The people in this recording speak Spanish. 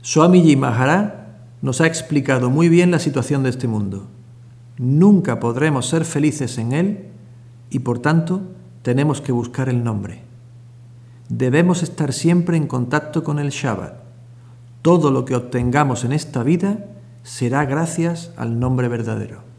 Swamiji Maharaj nos ha explicado muy bien la situación de este mundo. Nunca podremos ser felices en él y, por tanto, tenemos que buscar el nombre. Debemos estar siempre en contacto con el Shabad. Todo lo que obtengamos en esta vida será gracias al nombre verdadero.